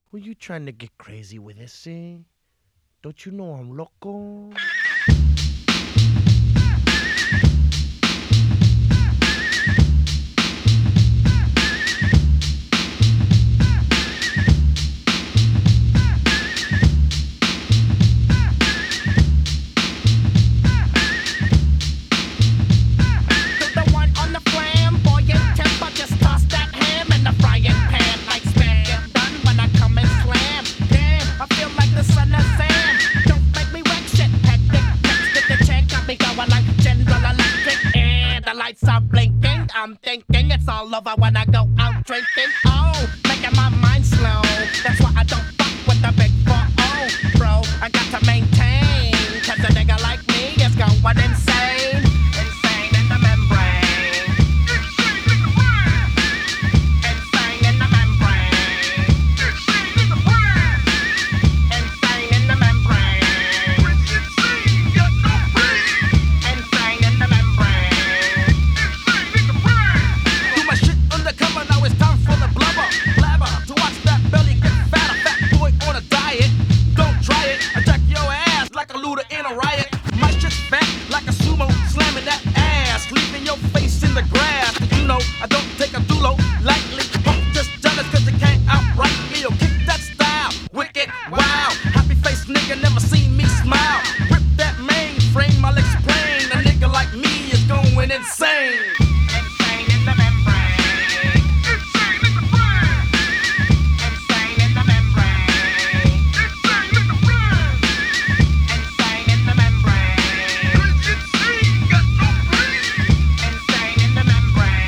Who you trying to get crazy with this, eh? Don't you know I'm loco? Stop blinking, I'm thinking it's all over when I go out drinking. Oh, making my mind slow. That's why I don't fuck with the big 4-0, bro. I got to maintain, cause a nigga like me is going insane. Insane in the membrane. Insane in the membrane. Insane in the brain. Insane in the membrane. Insane in the membrane. I don't take a dulo lightly. Just jealous cause you can't outright me. Yo, kick that style, wicked, wow. Happy face nigga never seen me smile. Rip that mainframe, I'll explain. A nigga like me is going insane. Insane in the membrane. Insane in the brain. Insane in the membrane. Insane in the brain. Insane in the membrane. Insane, got no brain. Insane in the membrane.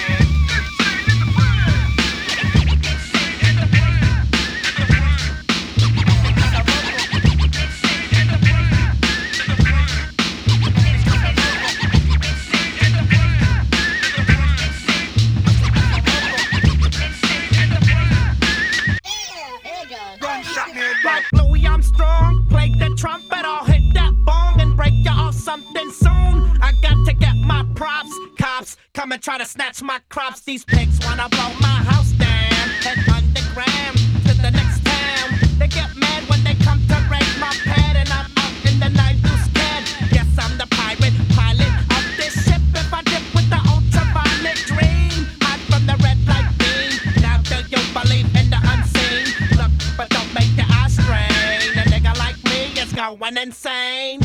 Like Louis Armstrong, play the trumpet, I'll hit that bong and break you off something soon. I got to get my props, cops come and try to snatch my crops. These pigs wanna blow my house down, head underground to the next town. They get mad when they come to raid my pad and I'm out in the night too scared. Yes, I'm the pirate pilot of this ship. If I dip with the ultraviolet dream, hide from the red light beam. Now do you believe in the unseen? Look, but don't make your eyes strain. A nigga like me is going insane.